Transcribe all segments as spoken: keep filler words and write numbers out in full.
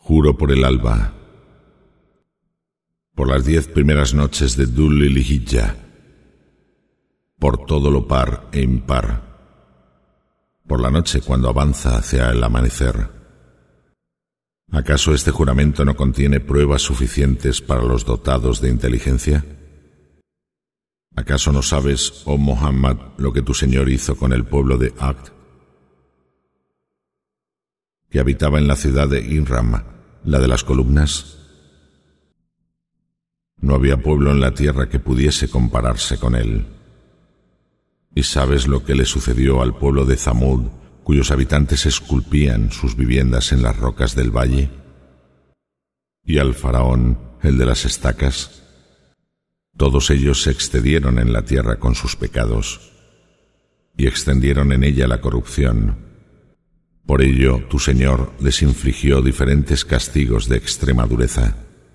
Juro por el alba, por las diez primeras noches de Dhul Hijjah, por todo lo par e impar, por la noche cuando avanza hacia el amanecer. ¿Acaso este juramento no contiene pruebas suficientes para los dotados de inteligencia? ¿Acaso no sabes, oh Muhammad, lo que tu Señor hizo con el pueblo de Aqd, que habitaba en la ciudad de Inram, la de las columnas? No había pueblo en la tierra que pudiese compararse con él. ¿Y sabes lo que le sucedió al pueblo de Zamud, cuyos habitantes esculpían sus viviendas en las rocas del valle? ¿Y al faraón, el de las estacas? Todos ellos se excedieron en la tierra con sus pecados y extendieron en ella la corrupción. Por ello, tu Señor les infligió diferentes castigos de extrema dureza.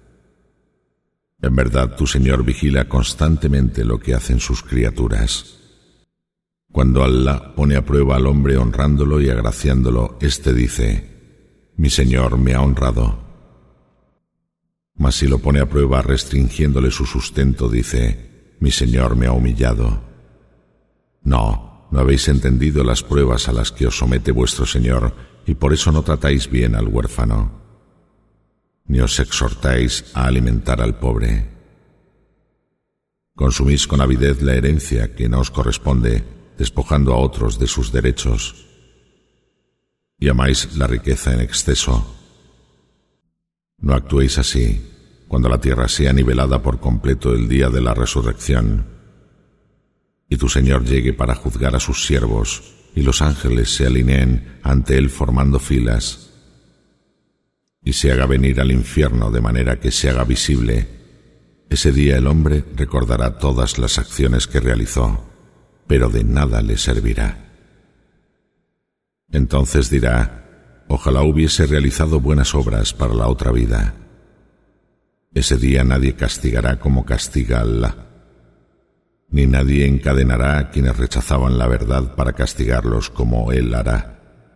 En verdad, tu Señor vigila constantemente lo que hacen sus criaturas. Cuando Allah pone a prueba al hombre honrándolo y agraciándolo, éste dice: mi Señor me ha honrado. Mas si lo pone a prueba restringiéndole su sustento, dice: mi Señor me ha humillado. No, no habéis entendido las pruebas a las que os somete vuestro Señor, y por eso no tratáis bien al huérfano, ni os exhortáis a alimentar al pobre. Consumís con avidez la herencia que no os corresponde, despojando a otros de sus derechos, y amáis la riqueza en exceso. No actuéis así cuando la tierra sea nivelada por completo el día de la resurrección, y tu Señor llegue para juzgar a sus siervos, y los ángeles se alineen ante él formando filas, y se haga venir al infierno de manera que se haga visible. Ese día el hombre recordará todas las acciones que realizó, pero de nada le servirá. Entonces dirá: ojalá hubiese realizado buenas obras para la otra vida. Ese día nadie castigará como castiga Allah, ni nadie encadenará a quienes rechazaban la verdad para castigarlos como Él hará.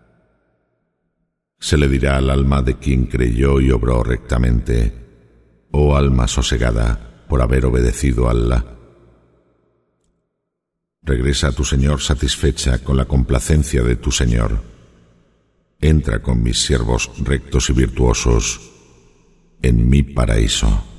Se le dirá al alma de quien creyó y obró rectamente: oh alma sosegada por haber obedecido a Allah, regresa a tu Señor satisfecha con la complacencia de tu Señor. Entra con mis siervos rectos y virtuosos en mi paraíso.